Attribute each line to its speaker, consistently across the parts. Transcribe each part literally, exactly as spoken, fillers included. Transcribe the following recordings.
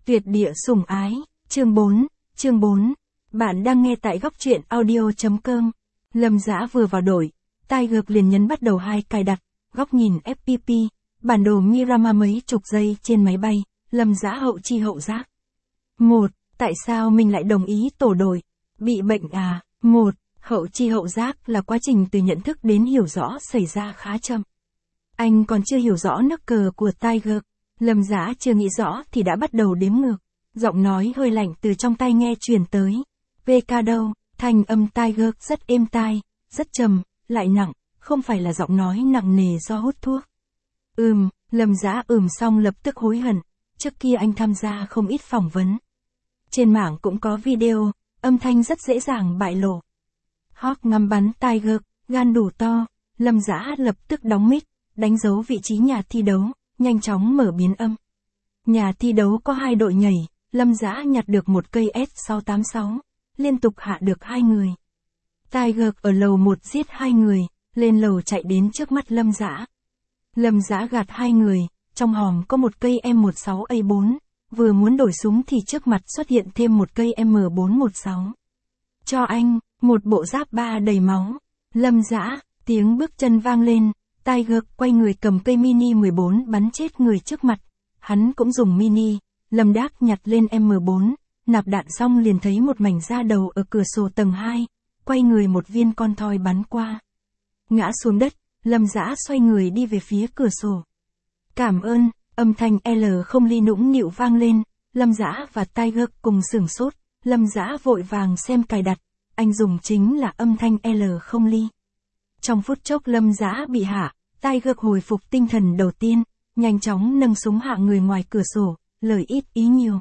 Speaker 1: Tuyệt địa sủng ái, chương bốn, chương bốn. Bạn đang nghe tại góc truyện audio.com. Lâm Dã vừa vào đội, Tiger liền nhấn bắt đầu hai cài đặt, góc nhìn ép pê pê, bản đồ Mirama mấy chục giây trên máy bay, Lâm Dã hậu chi hậu giác. một. Tại sao mình lại đồng ý tổ đội? Bị bệnh à? một. Hậu chi hậu giác là quá trình từ nhận thức đến hiểu rõ xảy ra khá chậm. Anh còn chưa hiểu rõ nước cờ của Tiger. Lâm Dã chưa nghĩ rõ thì đã bắt đầu đếm ngược. Giọng nói hơi lạnh từ trong tai nghe truyền tới. vê ca đâu, thanh âm Tiger rất êm tai, rất trầm, lại nặng, không phải là giọng nói nặng nề do hút thuốc. Ừm, Lâm Dã ừm xong lập tức hối hận. Trước kia anh tham gia không ít phỏng vấn. Trên mạng cũng có video, âm thanh rất dễ dàng bại lộ. Hawk ngắm bắn Tiger, gan đủ to, Lâm Dã lập tức đóng mic, đánh dấu vị trí nhà thi đấu, nhanh chóng mở biến âm. Nhà thi đấu có hai đội nhảy, Lâm Dã nhặt được một cây S sáu tám sáu, liên tục hạ được hai người. Tiger ở lầu một giết hai người, lên lầu chạy đến trước mắt Lâm Dã. Lâm Dã gạt hai người, trong hòm có một cây M mười sáu A bốn, vừa muốn đổi súng thì trước mặt xuất hiện thêm một cây M bốn một sáu. Cho anh, một bộ giáp ba đầy máu. Lâm Dã, tiếng bước chân vang lên, Tiger quay người cầm cây mini mười bốn bắn chết người trước mặt. Hắn cũng dùng mini, Lâm Đác nhặt lên M bốn, nạp đạn xong liền thấy một mảnh da đầu ở cửa sổ tầng hai, quay người một viên con thoi bắn qua. Ngã xuống đất, Lâm Dã xoay người đi về phía cửa sổ. Cảm ơn, âm thanh L không ly nũng nịu vang lên, Lâm Dã và Tiger cùng sửng sốt, Lâm Dã vội vàng xem cài đặt, anh dùng chính là âm thanh L không ly. Trong phút chốc Lâm Dã bị hạ, Tiger hồi phục tinh thần đầu tiên, nhanh chóng nâng súng hạ người ngoài cửa sổ, lời ít ý nhiều.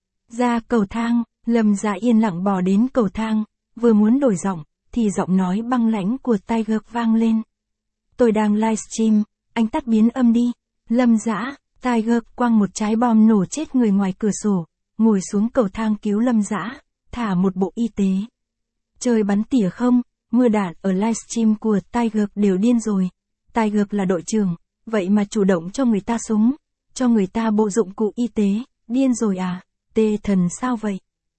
Speaker 1: Ra cầu thang, Lâm Dã yên lặng bò đến cầu thang, vừa muốn đổi giọng, thì giọng nói băng lãnh của Tiger vang lên. Tôi đang livestream, anh tắt biến âm đi. Lâm Dã, Tiger quăng một trái bom nổ chết người ngoài cửa sổ, ngồi xuống cầu thang cứu Lâm Dã, thả một bộ y tế. Trời bắn tỉa không, mưa đạn ở livestream của Tiger đều điên rồi. Tiger là đội trưởng, vậy mà chủ động cho người ta súng, cho người ta bộ dụng cụ y tế, điên rồi à, tê thần sao vậy?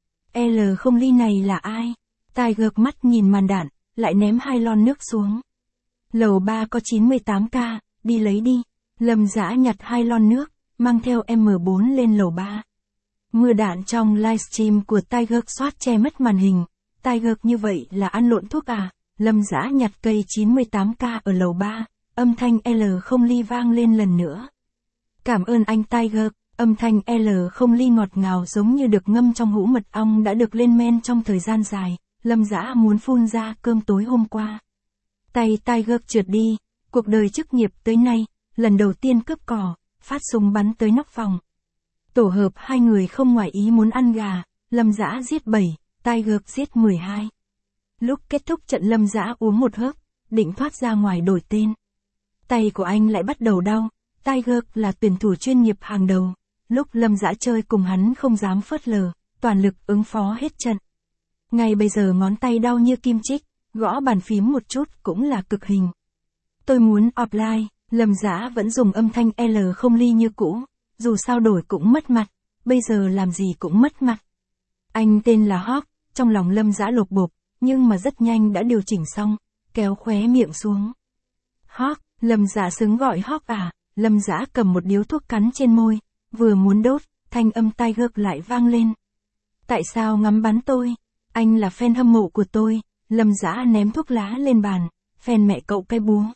Speaker 1: L không ly này là ai? Tiger mắt nhìn màn đạn, lại ném hai lon nước xuống. Lầu ba có chín mươi tám k, đi lấy đi. Lâm Dã nhặt hai lon nước, mang theo M bốn lên lầu ba. Mưa đạn trong livestream của Tiger soát che mất màn hình. Tiger như vậy là ăn lộn thuốc à? Lâm Dã nhặt cây chín mươi tám k ở lầu ba, âm thanh L không ly vang lên lần nữa. Cảm ơn anh Tiger, âm thanh L không ly ngọt ngào giống như được ngâm trong hũ mật ong đã được lên men trong thời gian dài. Lâm Dã muốn phun ra cơm tối hôm qua. Tay Tiger trượt đi, cuộc đời chức nghiệp tới nay, lần đầu tiên cướp cò, phát súng bắn tới nóc phòng. Tổ hợp hai người không ngoài ý muốn ăn gà, Lâm Dã giết bảy, Tiger giết mười hai. Lúc kết thúc trận Lâm Dã uống một hớp, định thoát ra ngoài đổi tên. Tay của anh lại bắt đầu đau, Tiger là tuyển thủ chuyên nghiệp hàng đầu, lúc Lâm Dã chơi cùng hắn không dám phớt lờ, toàn lực ứng phó hết trận. Ngay bây giờ ngón tay đau như kim chích, gõ bàn phím một chút cũng là cực hình. Tôi muốn offline, Lâm Dã vẫn dùng âm thanh L không ly như cũ, dù sao đổi cũng mất mặt, bây giờ làm gì cũng mất mặt. Anh tên là Hawk, trong lòng Lâm Dã lột bột, nhưng mà rất nhanh đã điều chỉnh xong, kéo khóe miệng xuống. Hawk, Lâm Dã xứng gọi Hawk à? Lâm Dã cầm một điếu thuốc cắn trên môi, vừa muốn đốt, thanh âm Tiger lại vang lên. Tại sao ngắm bắn tôi? Anh là fan hâm mộ của tôi. Lâm Dã ném thuốc lá lên bàn, fan mẹ cậu cái búa.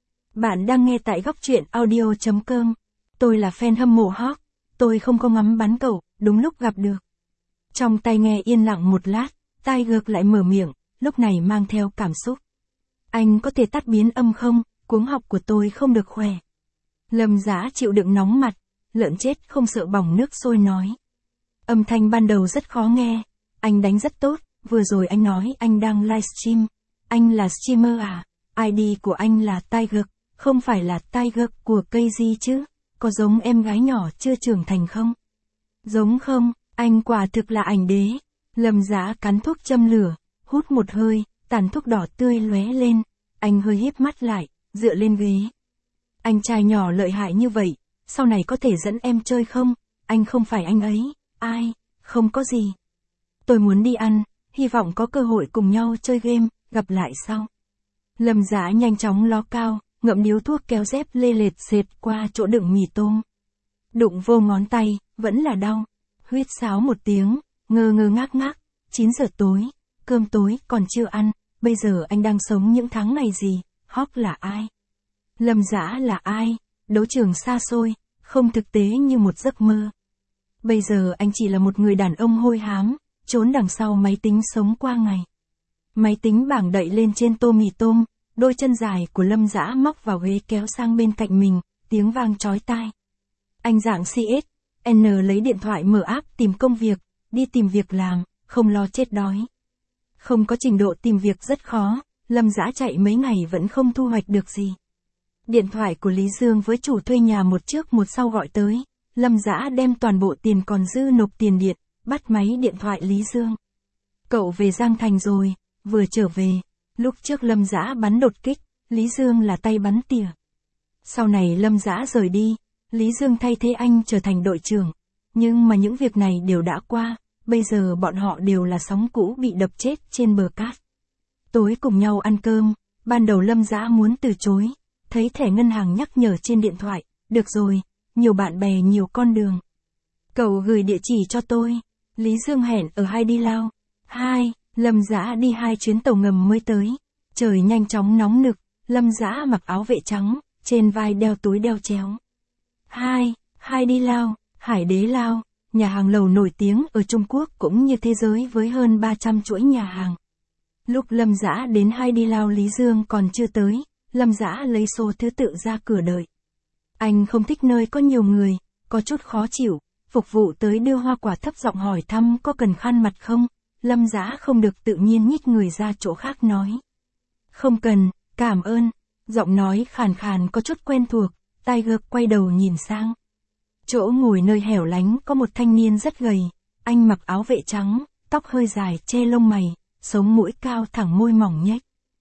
Speaker 1: Bạn đang nghe tại góc truyện audio.com. Tôi là fan hâm mộ Hawk, tôi không có ngắm bắn cậu, đúng lúc gặp được. Trong tai nghe yên lặng một lát, Tiger lại mở miệng, lúc này mang theo cảm xúc. Anh có thể tắt biến âm không, cuống học của tôi không được khỏe. Lâm Dã chịu đựng nóng mặt, lợn chết không sợ bỏng nước sôi nói. Âm thanh ban đầu rất khó nghe, anh đánh rất tốt, vừa rồi anh nói anh đang livestream. Anh là streamer à? i đê của anh là Tiger, không phải là Tiger của cây gì chứ? Có giống em gái nhỏ chưa trưởng thành không? Giống không, anh quả thực là ảnh đế. Lâm Dã cắn thuốc châm lửa, hút một hơi, tàn thuốc đỏ tươi lóe lên. Anh hơi híp mắt lại, dựa lên ghế. Anh trai nhỏ lợi hại như vậy, sau này có thể dẫn em chơi không? Anh không phải anh ấy, Ai, không có gì. Tôi muốn đi ăn, hy vọng có cơ hội cùng nhau chơi game, gặp lại sau. Lâm Dã nhanh chóng ló cao, ngậm điếu thuốc kéo dép lê lệt xệt qua chỗ đựng mì tôm. Đụng vô ngón tay, vẫn là đau. Huýt sáo một tiếng, ngơ ngơ ngác ngác, chín giờ tối, cơm tối còn chưa ăn, bây giờ anh đang sống những tháng ngày gì, Hawk là ai? Lâm Dã là ai? Đấu trường xa xôi, không thực tế như một giấc mơ. Bây giờ anh chỉ là một người đàn ông hôi hám, trốn đằng sau máy tính sống qua ngày. Máy tính bảng đậy lên trên tô mì tôm, đôi chân dài của Lâm Dã móc vào ghế kéo sang bên cạnh mình, tiếng vang chói tai. Anh dạng xê ét en lấy điện thoại mở app tìm công việc, đi tìm việc làm, không lo chết đói. Không có trình độ tìm việc rất khó, Lâm Dã chạy mấy ngày vẫn không thu hoạch được gì. Điện thoại của Lý Dương với chủ thuê nhà một trước một sau gọi tới, Lâm Dã đem toàn bộ tiền còn dư nộp tiền điện, bắt máy điện thoại Lý Dương. Cậu về Giang Thành rồi, vừa trở về, lúc trước Lâm Dã bắn đột kích, Lý Dương là tay bắn tỉa. Sau này Lâm Dã rời đi, Lý Dương thay thế anh trở thành đội trưởng, nhưng mà những việc này đều đã qua, bây giờ bọn họ đều là sóng cũ bị đập chết trên bờ cát. Tối cùng nhau ăn cơm, ban đầu Lâm Dã muốn từ chối, thấy thẻ ngân hàng nhắc nhở trên điện thoại, được rồi, nhiều bạn bè nhiều con đường. Cậu gửi địa chỉ cho tôi, Lý Dương hẹn ở Hai Đi Lao. Hai, Lâm Dã đi hai chuyến tàu ngầm mới tới, trời nhanh chóng nóng nực, Lâm Dã mặc áo vệ trắng, trên vai đeo túi đeo chéo. Hai, Hai Đi Lao, Hải Đế Lao, nhà hàng lầu nổi tiếng ở Trung Quốc cũng như thế giới với hơn ba trăm chuỗi nhà hàng. Lúc Lâm Dã đến Hai Đi Lao Lý Dương còn chưa tới, Lâm Dã lấy số thứ tự ra cửa đợi. Anh không thích nơi có nhiều người, có chút khó chịu, phục vụ tới đưa hoa quả thấp giọng hỏi thăm có cần khăn mặt không, Lâm Dã không được tự nhiên nhích người ra chỗ khác nói. Không cần, cảm ơn, giọng nói khàn khàn có chút quen thuộc, Tiger quay đầu nhìn sang. Chỗ ngồi nơi hẻo lánh có một thanh niên rất gầy, anh mặc áo vệ trắng, tóc hơi dài che lông mày, sống mũi cao thẳng môi mỏng nhếch.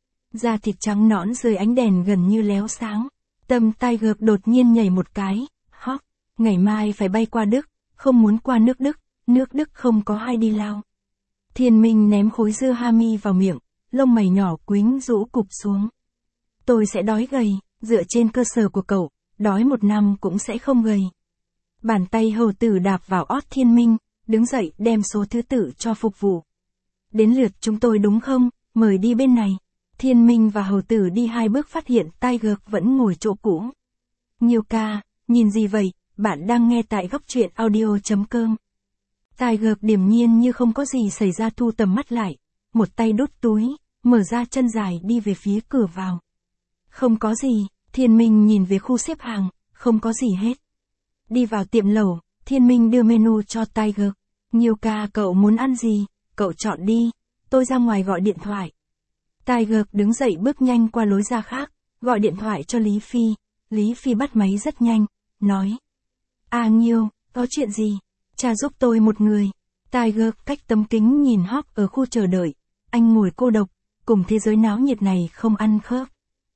Speaker 1: Da thịt trắng nõn dưới ánh đèn gần như léo sáng. Tâm Tiger đột nhiên nhảy một cái, Hawk, ngày mai phải bay qua Đức, không muốn qua nước Đức, nước Đức không có Hai Đi Lao. Thiên Minh ném khối dưa hami vào miệng, lông mày nhỏ quính rũ cụp xuống. Tôi sẽ đói gầy, dựa trên cơ sở của cậu, đói một năm cũng sẽ không gầy. Bàn tay hầu tử đạp vào ót Thiên Minh, đứng dậy đem số thứ tự cho phục vụ. Đến lượt chúng tôi đúng không, mời đi bên này. Thiên Minh và hầu tử đi hai bước phát hiện Tiger vẫn ngồi chỗ cũ. Nghiêu ca, nhìn gì vậy, bạn đang nghe tại góc truyện audio chấm com. Tiger điềm nhiên như không có gì xảy ra thu tầm mắt lại, một tay đút túi, mở ra chân dài đi về phía cửa vào. Không có gì, Thiên Minh nhìn về khu xếp hàng, không có gì hết. Đi vào tiệm lẩu, Thiên Minh đưa menu cho Tiger. Nghiêu ca cậu muốn ăn gì, cậu chọn đi, tôi ra ngoài gọi điện thoại. Tiger đứng dậy bước nhanh qua lối ra khác, gọi điện thoại cho Lý Phi. Lý Phi bắt máy rất nhanh, nói. À Nghiêu, có chuyện gì? Cha giúp tôi một người. Tiger cách tấm kính nhìn Hawk ở khu chờ đợi. Anh ngồi cô độc, cùng thế giới náo nhiệt này không ăn khớp.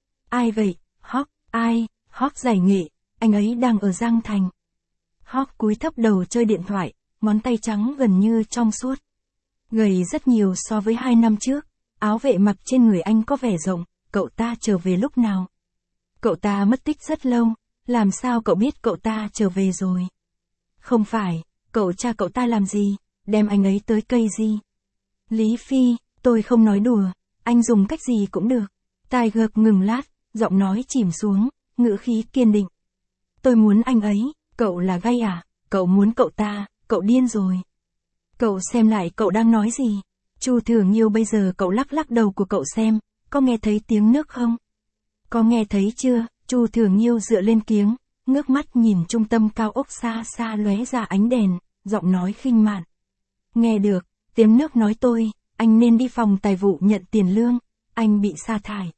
Speaker 1: Ai vậy? Hawk, ai? Hawk giải nghệ, anh ấy đang ở Giang Thành. Hawk cúi thấp đầu chơi điện thoại, ngón tay trắng gần như trong suốt. Gầy rất nhiều so với hai năm trước. Áo vệ mặc trên người anh có vẻ rộng, cậu ta trở về lúc nào? Cậu ta mất tích rất lâu, làm sao cậu biết cậu ta trở về rồi? Không phải, cậu cha cậu ta làm gì, đem anh ấy tới cây gì? Lý Phi, tôi không nói đùa, anh dùng cách gì cũng được. Tiger ngừng lát, giọng nói chìm xuống, ngữ khí kiên định. Tôi muốn anh ấy, cậu là gay à, cậu muốn cậu ta, cậu điên rồi. Cậu xem lại cậu đang nói gì? Chu Thừa Nghiêu bây giờ cậu lắc lắc đầu của cậu xem, có nghe thấy tiếng nước không? Có nghe thấy chưa? Chu Thừa Nghiêu dựa lên kiếng, ngước mắt nhìn trung tâm cao ốc xa xa lóe ra ánh đèn, giọng nói khinh mạn. Nghe được, tiếng nước nói tôi, anh nên đi phòng tài vụ nhận tiền lương, anh bị sa thải.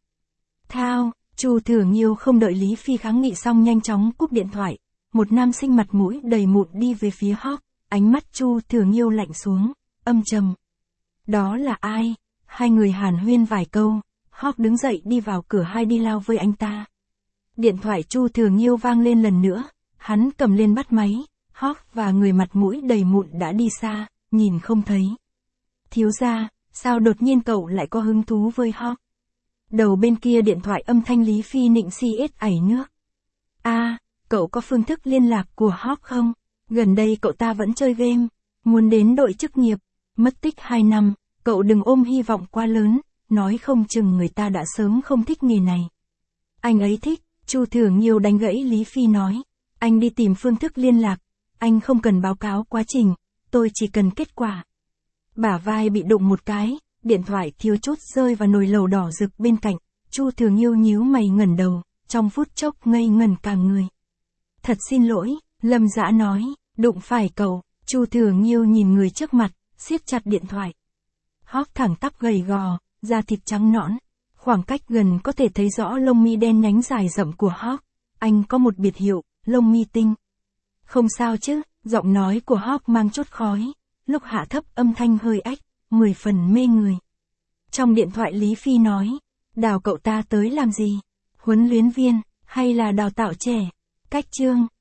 Speaker 1: Thao, Chu Thừa Nghiêu không đợi Lý Phi kháng nghị xong nhanh chóng cúp điện thoại, một nam sinh mặt mũi đầy mụn đi về phía Hawk, ánh mắt Chu Thừa Nghiêu lạnh xuống, âm trầm. Đó là ai? Hai người hàn huyên vài câu, Hawk đứng dậy đi vào cửa Hai Đi Lao với anh ta. Điện thoại Chu Thừa Nghiêu vang lên lần nữa, hắn cầm lên bắt máy, Hawk và người mặt mũi đầy mụn đã đi xa, nhìn không thấy. Thiếu gia, sao đột nhiên cậu lại có hứng thú với Hawk? Đầu bên kia điện thoại âm thanh Lý Phi nịnh si ết ảy nước. A, à, cậu có phương thức liên lạc của Hawk không? Gần đây cậu ta vẫn chơi game, muốn đến đội chức nghiệp, mất tích hai năm, cậu đừng ôm hy vọng quá lớn, nói không chừng người ta đã sớm không thích nghề này. Anh ấy thích, Chu Thừa Nghiêu đánh gãy Lý Phi nói. Anh đi tìm phương thức liên lạc, anh không cần báo cáo quá trình, tôi chỉ cần kết quả. Bả vai bị đụng một cái, điện thoại thiếu chút rơi vào nồi lẩu đỏ rực bên cạnh, Chu Thừa Nghiêu nhíu mày ngẩng đầu, trong phút chốc ngây ngẩn cả người. Thật xin lỗi, Lâm Dã nói, đụng phải cậu, Chu Thừa Nghiêu nhìn người trước mặt, siết chặt điện thoại. Hawk thẳng tắp gầy gò, da thịt trắng nõn, khoảng cách gần có thể thấy rõ lông mi đen nhánh dài rậm của Hawk. Anh có một biệt hiệu, lông mi tinh. Không sao chứ, giọng nói của Hawk mang chút khói, lúc hạ thấp âm thanh hơi ách, mười phần mê người. Trong điện thoại Lý Phi nói, đào cậu ta tới làm gì? Huấn luyện viên, hay là đào tạo trẻ? Cách chương.